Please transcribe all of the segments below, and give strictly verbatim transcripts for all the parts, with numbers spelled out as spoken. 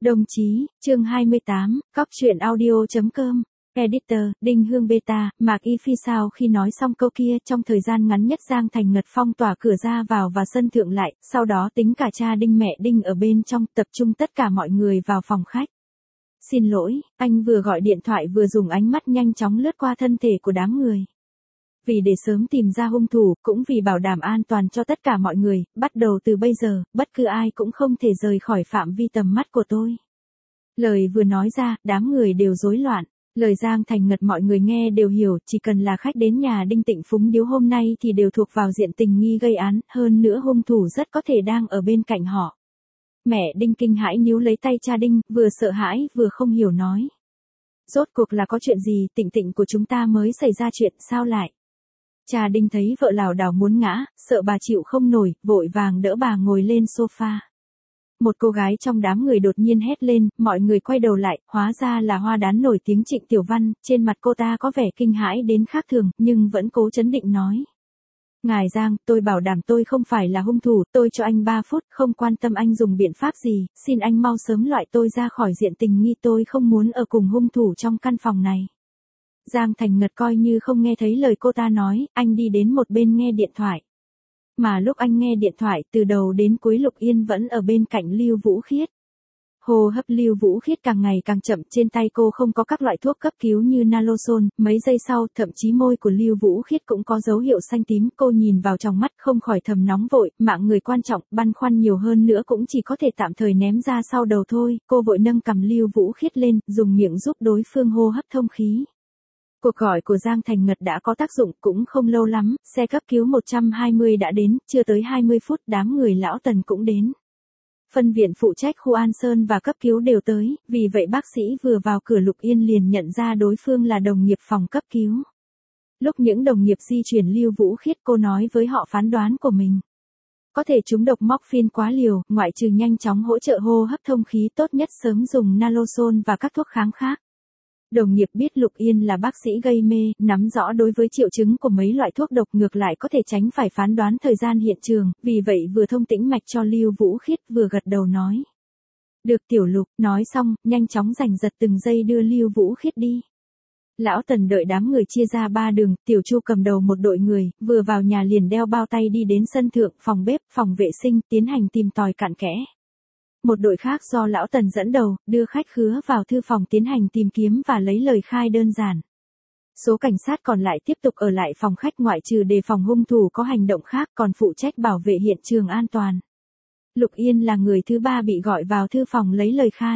Đồng chí, chương hai mươi tám, cóc truyện audio.com. Editor, Đinh Hương Beta, Mạc Y Phi sao khi nói xong câu kia trong thời gian ngắn nhất Giang Thành Ngật phong tỏa cửa ra vào và sân thượng lại, sau đó tính cả cha Đinh mẹ Đinh ở bên trong tập trung tất cả mọi người vào phòng khách. Xin lỗi, anh vừa gọi điện thoại vừa dùng ánh mắt nhanh chóng lướt qua thân thể của đám người. Vì để sớm tìm ra hung thủ, cũng vì bảo đảm an toàn cho tất cả mọi người, bắt đầu từ bây giờ, bất cứ ai cũng không thể rời khỏi phạm vi tầm mắt của tôi. Lời vừa nói ra, đám người đều rối loạn. Lời Giang Thành Ngật mọi người nghe đều hiểu, chỉ cần là khách đến nhà Đinh Tịnh Phúng Điếu hôm nay thì đều thuộc vào diện tình nghi gây án, hơn nữa hung thủ rất có thể đang ở bên cạnh họ. Mẹ Đinh kinh hãi níu lấy tay cha Đinh, vừa sợ hãi vừa không hiểu nói. Rốt cuộc là có chuyện gì, Tịnh Tịnh của chúng ta mới xảy ra chuyện, sao lại? Cha Đinh thấy vợ lảo đảo muốn ngã, sợ bà chịu không nổi, vội vàng đỡ bà ngồi lên sofa. Một cô gái trong đám người đột nhiên hét lên, mọi người quay đầu lại, hóa ra là hoa đán nổi tiếng Trịnh Tiểu Văn, trên mặt cô ta có vẻ kinh hãi đến khác thường, nhưng vẫn cố trấn định nói. Ngài Giang, tôi bảo đảm tôi không phải là hung thủ, tôi cho anh ba phút, không quan tâm anh dùng biện pháp gì, xin anh mau sớm loại tôi ra khỏi diện tình nghi, tôi không muốn ở cùng hung thủ trong căn phòng này. Giang Thành Ngật coi như không nghe thấy lời cô ta nói, anh đi đến một bên nghe điện thoại. Mà lúc anh nghe điện thoại, từ đầu đến cuối Lục Yên vẫn ở bên cạnh Lưu Vũ Khiết. Hô hấp Lưu Vũ Khiết càng ngày càng chậm, trên tay cô không có các loại thuốc cấp cứu như Naloxone, mấy giây sau, thậm chí môi của Lưu Vũ Khiết cũng có dấu hiệu xanh tím, cô nhìn vào trong mắt không khỏi thầm nóng vội, mạng người quan trọng, băn khoăn nhiều hơn nữa cũng chỉ có thể tạm thời ném ra sau đầu thôi, cô vội nâng cằm Lưu Vũ Khiết lên, dùng miệng giúp đối phương hô hấp thông khí. Cuộc gọi của Giang Thành Ngật đã có tác dụng, cũng không lâu lắm, xe cấp cứu một trăm hai mươi đã đến, chưa tới hai mươi phút đám người lão Tần cũng đến. Phân viện phụ trách khu An Sơn và cấp cứu đều tới, vì vậy bác sĩ vừa vào cửa Lục Yên liền nhận ra đối phương là đồng nghiệp phòng cấp cứu. Lúc những đồng nghiệp di chuyển Lưu Vũ Khiết, cô nói với họ phán đoán của mình. Có thể trúng độc morphine quá liều, ngoại trừ nhanh chóng hỗ trợ hô hấp thông khí tốt nhất sớm dùng Naloxone và các thuốc kháng khác. Đồng nghiệp biết Lục Yên là bác sĩ gây mê, nắm rõ đối với triệu chứng của mấy loại thuốc độc ngược lại có thể tránh phải phán đoán thời gian hiện trường, vì vậy vừa thông tĩnh mạch cho Lưu Vũ Khiết vừa gật đầu nói. Được Tiểu Lục, nói xong, nhanh chóng giành giật từng giây đưa Lưu Vũ Khiết đi. Lão Tần đợi đám người chia ra ba đường, Tiểu Chu cầm đầu một đội người, vừa vào nhà liền đeo bao tay đi đến sân thượng, phòng bếp, phòng vệ sinh, tiến hành tìm tòi cặn kẽ. Một đội khác do Lão Tần dẫn đầu, đưa khách khứa vào thư phòng tiến hành tìm kiếm và lấy lời khai đơn giản. Số cảnh sát còn lại tiếp tục ở lại phòng khách ngoại trừ đề phòng hung thủ có hành động khác còn phụ trách bảo vệ hiện trường an toàn. Lục Yên là người thứ ba bị gọi vào thư phòng lấy lời khai.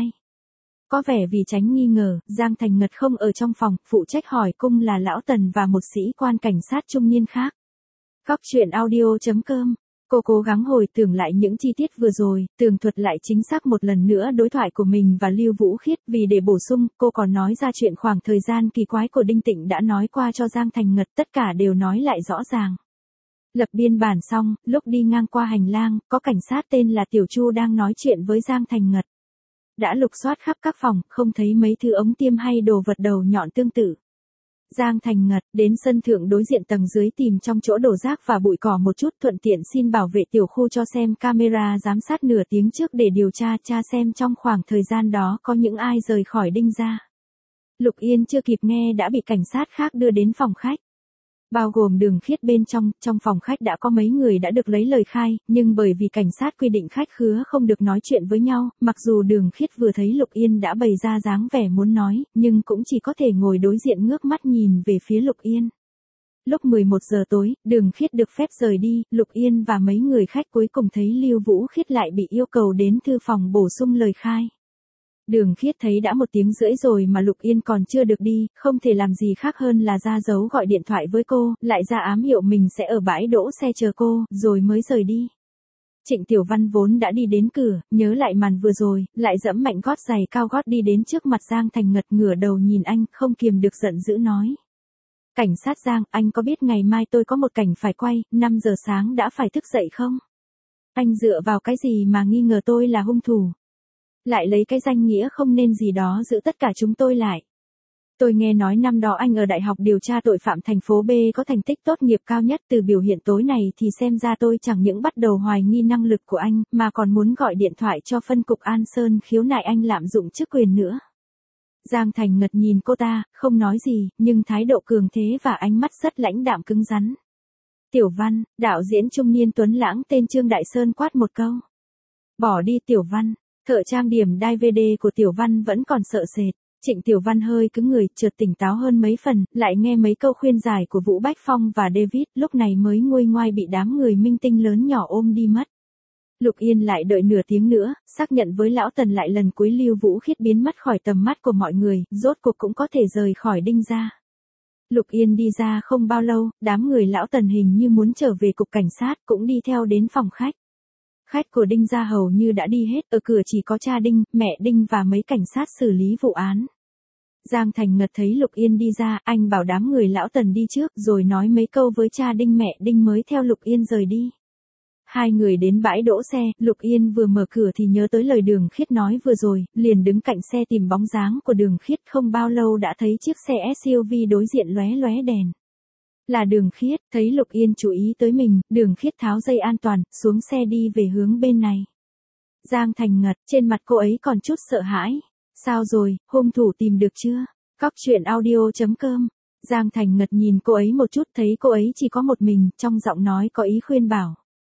Có vẻ vì tránh nghi ngờ, Giang Thành Ngật không ở trong phòng, phụ trách hỏi cung là Lão Tần và một sĩ quan cảnh sát trung niên khác. Cóc truyện audio.com. Cô cố gắng hồi tưởng lại những chi tiết vừa rồi, tường thuật lại chính xác một lần nữa đối thoại của mình và Lưu Vũ Khiết, vì để bổ sung, cô còn nói ra chuyện khoảng thời gian kỳ quái của Đinh Tịnh đã nói qua cho Giang Thành Ngật, tất cả đều nói lại rõ ràng. Lập biên bản xong, lúc đi ngang qua hành lang, có cảnh sát tên là Tiểu Chu đang nói chuyện với Giang Thành Ngật. Đã lục soát khắp các phòng, không thấy mấy thứ ống tiêm hay đồ vật đầu nhọn tương tự. Giang Thành Ngật đến sân thượng đối diện tầng dưới tìm trong chỗ đổ rác và bụi cỏ một chút, thuận tiện xin bảo vệ tiểu khu cho xem camera giám sát nửa tiếng trước để điều tra tra xem trong khoảng thời gian đó có những ai rời khỏi Đinh gia. Lục Yên chưa kịp nghe đã bị cảnh sát khác đưa đến phòng khách. Bao gồm Đường Khiết bên trong, trong phòng khách đã có mấy người đã được lấy lời khai, nhưng bởi vì cảnh sát quy định khách khứa không được nói chuyện với nhau, mặc dù Đường Khiết vừa thấy Lục Yên đã bày ra dáng vẻ muốn nói, nhưng cũng chỉ có thể ngồi đối diện ngước mắt nhìn về phía Lục Yên. Lúc mười một giờ tối, Đường Khiết được phép rời đi, Lục Yên và mấy người khách cuối cùng thấy Lưu Vũ Khiết lại bị yêu cầu đến thư phòng bổ sung lời khai. Đường Khiết thấy đã một tiếng rưỡi rồi mà Lục Yên còn chưa được đi, không thể làm gì khác hơn là ra dấu gọi điện thoại với cô, lại ra ám hiệu mình sẽ ở bãi đỗ xe chờ cô, rồi mới rời đi. Trịnh Tiểu Văn vốn đã đi đến cửa, nhớ lại màn vừa rồi, lại dẫm mạnh gót giày cao gót đi đến trước mặt Giang Thành Ngật, ngửa đầu nhìn anh, không kiềm được giận dữ nói. Cảnh sát Giang, anh có biết ngày mai tôi có một cảnh phải quay, năm giờ sáng đã phải thức dậy không? Anh dựa vào cái gì mà nghi ngờ tôi là hung thủ? Lại lấy cái danh nghĩa không nên gì đó giữ tất cả chúng tôi lại. Tôi nghe nói năm đó anh ở Đại học điều tra tội phạm thành phố B có thành tích tốt nghiệp cao nhất, từ biểu hiện tối này thì xem ra tôi chẳng những bắt đầu hoài nghi năng lực của anh, mà còn muốn gọi điện thoại cho phân cục An Sơn khiếu nại anh lạm dụng chức quyền nữa. Giang Thành Ngật nhìn cô ta, không nói gì, nhưng thái độ cường thế và ánh mắt rất lãnh đạm cứng rắn. Tiểu Văn, đạo diễn trung niên tuấn lãng tên Trương Đại Sơn quát một câu. Bỏ đi Tiểu Văn, thợ trang điểm đê vê đê của Tiểu Văn vẫn còn sợ sệt. Trịnh Tiểu Văn hơi cứng người, chợt tỉnh táo hơn mấy phần, lại nghe mấy câu khuyên giải của Vũ Bách Phong và David, lúc này mới nguôi ngoai bị đám người minh tinh lớn nhỏ ôm đi mất. Lục Yên lại đợi nửa tiếng nữa, xác nhận với lão Tần lại lần cuối Lưu Vũ Khiết biến mất khỏi tầm mắt của mọi người, rốt cuộc cũng có thể rời khỏi Đinh gia. Lục Yên đi ra không bao lâu, đám người lão Tần hình như muốn trở về cục cảnh sát cũng đi theo đến phòng khách. Khách của Đinh gia hầu như đã đi hết, ở cửa chỉ có cha Đinh, mẹ Đinh và mấy cảnh sát xử lý vụ án. Giang Thành Ngật thấy Lục Yên đi ra, anh bảo đám người lão Tần đi trước rồi nói mấy câu với cha Đinh mẹ Đinh mới theo Lục Yên rời đi. Hai người đến bãi đỗ xe, Lục Yên vừa mở cửa thì nhớ tới lời Đường Khiết nói vừa rồi, liền đứng cạnh xe tìm bóng dáng của Đường Khiết, không bao lâu đã thấy chiếc xe ét u vê đối diện lóe lóe đèn. Là Đường Khiết, thấy Lục Yên chú ý tới mình, Đường Khiết tháo dây an toàn, xuống xe đi về hướng bên này. Giang Thành Ngật, trên mặt cô ấy còn chút sợ hãi. Sao rồi, hung thủ tìm được chưa? Cóc truyện audio chấm com. Giang Thành Ngật nhìn cô ấy một chút, thấy cô ấy chỉ có một mình, trong giọng nói có ý khuyên bảo.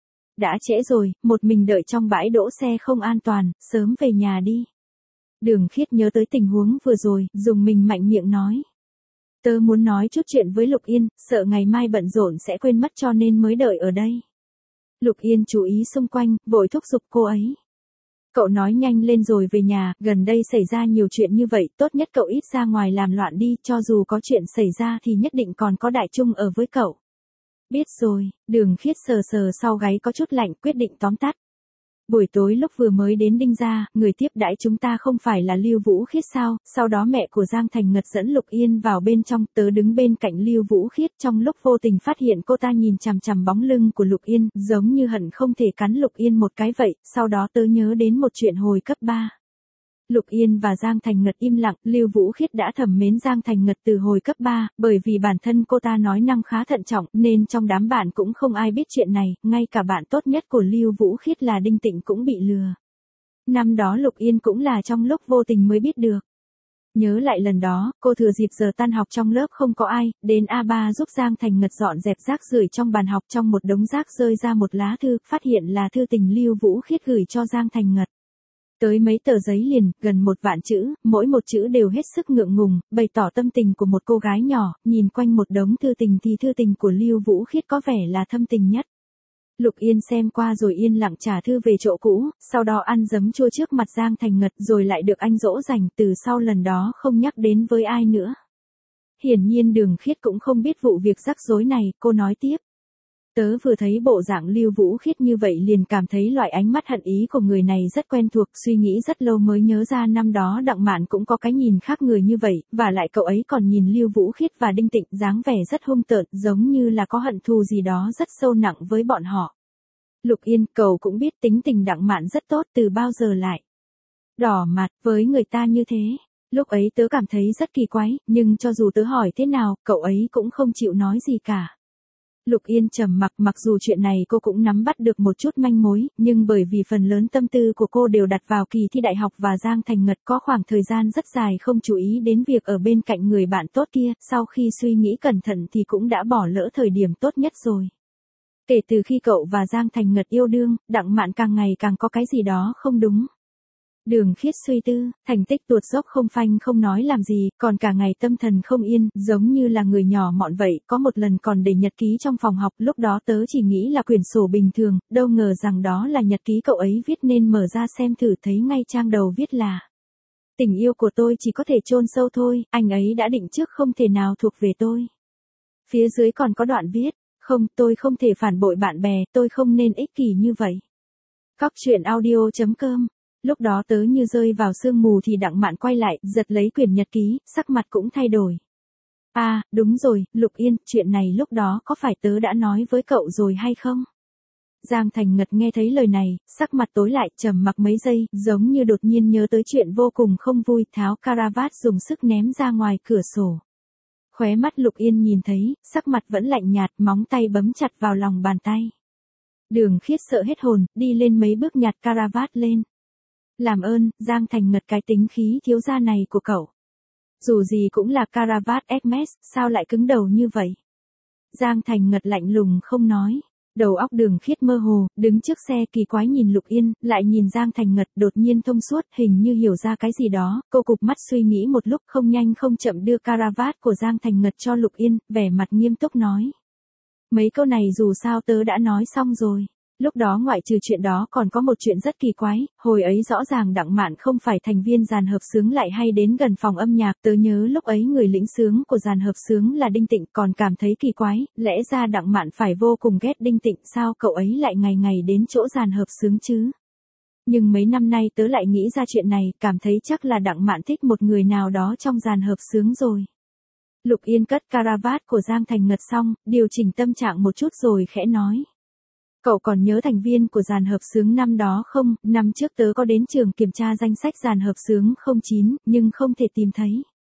Đã trễ rồi, một mình đợi trong bãi đỗ xe không an toàn, sớm về nhà đi. Đường Khiết nhớ tới tình huống vừa rồi, dùng mình mạnh miệng nói. Tớ muốn nói chút chuyện với Lục Yên, sợ ngày mai bận rộn sẽ quên mất cho nên mới đợi ở đây. Lục Yên chú ý xung quanh, vội thúc giục cô ấy. Cậu nói nhanh lên rồi về nhà, gần đây xảy ra nhiều chuyện như vậy, tốt nhất cậu ít ra ngoài làm loạn đi, cho dù có chuyện xảy ra thì nhất định còn có Đại Trung ở với cậu. Biết rồi, Đường Khiết sờ sờ sau gáy có chút lạnh, quyết định tóm tắt. Buổi tối lúc vừa mới đến Đinh gia, người tiếp đãi chúng ta không phải là Lưu Vũ Khiết sao? Sau đó mẹ của Giang Thành Ngật dẫn Lục Yên vào bên trong, tớ đứng bên cạnh Lưu Vũ Khiết, trong lúc vô tình phát hiện cô ta nhìn chằm chằm bóng lưng của Lục Yên, giống như hận không thể cắn Lục Yên một cái vậy, sau đó tớ nhớ đến một chuyện hồi cấp ba. Lục Yên và Giang Thành Ngật im lặng, Lưu Vũ Khiết đã thầm mến Giang Thành Ngật từ hồi cấp ba, bởi vì bản thân cô ta nói năng khá thận trọng, nên trong đám bạn cũng không ai biết chuyện này, ngay cả bạn tốt nhất của Lưu Vũ Khiết là Đinh Tịnh cũng bị lừa. Năm đó Lục Yên cũng là trong lúc vô tình mới biết được. Nhớ lại lần đó, cô thừa dịp giờ tan học trong lớp không có ai, đến A ba giúp Giang Thành Ngật dọn dẹp rác rưởi trong bàn học, trong một đống rác rơi ra một lá thư, phát hiện là thư tình Lưu Vũ Khiết gửi cho Giang Thành Ngật. Tới mấy tờ giấy liền, gần một vạn chữ, mỗi một chữ đều hết sức ngượng ngùng, bày tỏ tâm tình của một cô gái nhỏ, nhìn quanh một đống thư tình thì thư tình của Lưu Vũ Khiết có vẻ là thâm tình nhất. Lục Yên xem qua rồi yên lặng trả thư về chỗ cũ, sau đó ăn giấm chua trước mặt Giang Thành Ngật rồi lại được anh dỗ dành, từ sau lần đó không nhắc đến với ai nữa. Hiển nhiên Đường Khiết cũng không biết vụ việc rắc rối này, cô nói tiếp. Tớ vừa thấy bộ dạng Lưu Vũ Khiết như vậy liền cảm thấy loại ánh mắt hận ý của người này rất quen thuộc, suy nghĩ rất lâu mới nhớ ra năm đó Đặng Mạn cũng có cái nhìn khác người như vậy, và lại cậu ấy còn nhìn Lưu Vũ Khiết và Đinh Tịnh dáng vẻ rất hung tợn, giống như là có hận thù gì đó rất sâu nặng với bọn họ. Lục Yên, cậu cũng biết tính tình Đặng Mạn rất tốt, từ bao giờ lại đỏ mặt với người ta như thế. Lúc ấy tớ cảm thấy rất kỳ quái, nhưng cho dù tớ hỏi thế nào, cậu ấy cũng không chịu nói gì cả. Lục Yên trầm mặc, mặc dù chuyện này cô cũng nắm bắt được một chút manh mối, nhưng bởi vì phần lớn tâm tư của cô đều đặt vào kỳ thi đại học và Giang Thành Ngật có khoảng thời gian rất dài không chú ý đến việc ở bên cạnh người bạn tốt kia, sau khi suy nghĩ cẩn thận thì cũng đã bỏ lỡ thời điểm tốt nhất rồi. Kể từ khi cậu và Giang Thành Ngật yêu đương, Đặng Mạn càng ngày càng có cái gì đó không đúng. Đường Khiết suy tư, thành tích tuột dốc không phanh không nói làm gì, còn cả ngày tâm thần không yên, giống như là người nhỏ mọn vậy, có một lần còn để nhật ký trong phòng học, lúc đó tớ chỉ nghĩ là quyển sổ bình thường, đâu ngờ rằng đó là nhật ký cậu ấy viết nên mở ra xem thử thấy ngay trang đầu viết là: tình yêu của tôi chỉ có thể chôn sâu thôi, anh ấy đã định trước không thể nào thuộc về tôi. Phía dưới còn có đoạn viết, không, tôi không thể phản bội bạn bè, tôi không nên ích kỷ như vậy. Cóc truyện audio chấm com. Lúc đó tớ như rơi vào sương mù thì Đặng Mạn quay lại, giật lấy quyển nhật ký, sắc mặt cũng thay đổi. À, đúng rồi, Lục Yên, chuyện này lúc đó có phải tớ đã nói với cậu rồi hay không? Giang Thành Ngật nghe thấy lời này, sắc mặt tối lại, trầm mặc mấy giây, giống như đột nhiên nhớ tới chuyện vô cùng không vui, tháo caravat dùng sức ném ra ngoài cửa sổ. Khóe mắt Lục Yên nhìn thấy, sắc mặt vẫn lạnh nhạt, móng tay bấm chặt vào lòng bàn tay. Đường Khiết sợ hết hồn, đi lên mấy bước nhặt caravat lên. Làm ơn, Giang Thành Ngật, cái tính khí thiếu gia này của cậu. Dù gì cũng là caravat Hermes, sao lại cứng đầu như vậy? Giang Thành Ngật lạnh lùng không nói. Đầu óc Đường Khiết mơ hồ, đứng trước xe kỳ quái nhìn Lục Yên, lại nhìn Giang Thành Ngật, đột nhiên thông suốt, hình như hiểu ra cái gì đó, cô cụp mắt suy nghĩ một lúc, không nhanh không chậm đưa caravat của Giang Thành Ngật cho Lục Yên, vẻ mặt nghiêm túc nói. Mấy câu này dù sao tớ đã nói xong rồi. Lúc đó ngoại trừ chuyện đó còn có một chuyện rất kỳ quái, hồi ấy rõ ràng Đặng Mạn không phải thành viên dàn hợp xướng lại hay đến gần phòng âm nhạc, tớ nhớ lúc ấy người lĩnh xướng của dàn hợp xướng là Đinh Tịnh, còn cảm thấy kỳ quái, lẽ ra Đặng Mạn phải vô cùng ghét Đinh Tịnh, sao cậu ấy lại ngày ngày đến chỗ dàn hợp xướng chứ? Nhưng mấy năm nay tớ lại nghĩ ra chuyện này, cảm thấy chắc là Đặng Mạn thích một người nào đó trong dàn hợp xướng rồi. Lục Yên cất caravat của Giang Thành Ngật xong, điều chỉnh tâm trạng một chút rồi khẽ nói. Cậu còn nhớ thành viên của dàn hợp xướng năm đó không? Năm trước tớ có đến trường kiểm tra danh sách dàn hợp xướng không chín, nhưng không thể tìm thấy.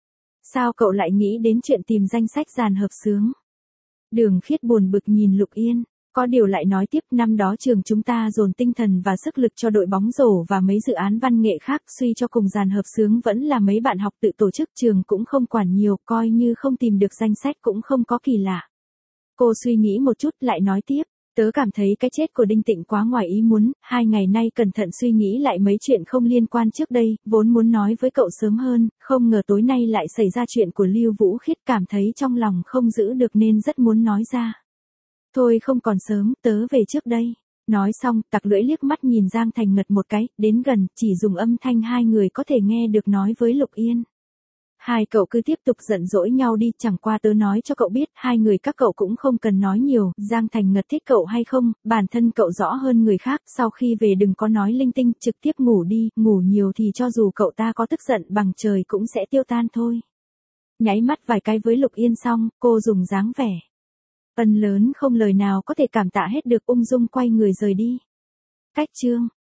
Sao cậu lại nghĩ đến chuyện tìm danh sách dàn hợp xướng? Đường Khiết buồn bực nhìn Lục Yên. Có điều lại nói tiếp, năm đó trường chúng ta dồn tinh thần và sức lực cho đội bóng rổ và mấy dự án văn nghệ khác, suy cho cùng dàn hợp xướng vẫn là mấy bạn học tự tổ chức, trường cũng không quản nhiều, coi như không tìm được danh sách cũng không có kỳ lạ. Cô suy nghĩ một chút lại nói tiếp. Tớ cảm thấy cái chết của Đinh Tịnh quá ngoài ý muốn, hai ngày nay cẩn thận suy nghĩ lại mấy chuyện không liên quan trước đây, vốn muốn nói với cậu sớm hơn, không ngờ tối nay lại xảy ra chuyện của Lưu Vũ Khiết, cảm thấy trong lòng không giữ được nên rất muốn nói ra. Thôi không còn sớm, tớ về trước đây. Nói xong, tặc lưỡi liếc mắt nhìn Giang Thành Ngật một cái, đến gần, chỉ dùng âm thanh hai người có thể nghe được nói với Lục Yên. Hai cậu cứ tiếp tục giận dỗi nhau đi, chẳng qua tớ nói cho cậu biết, hai người các cậu cũng không cần nói nhiều, Giang Thành Ngật thích cậu hay không, bản thân cậu rõ hơn người khác, sau khi về đừng có nói linh tinh, trực tiếp ngủ đi, ngủ nhiều thì cho dù cậu ta có tức giận bằng trời cũng sẽ tiêu tan thôi. Nháy mắt vài cái với Lục Yên xong, cô dùng dáng vẻ ân lớn không lời nào có thể cảm tạ hết được, ung dung quay người rời đi. Cách chương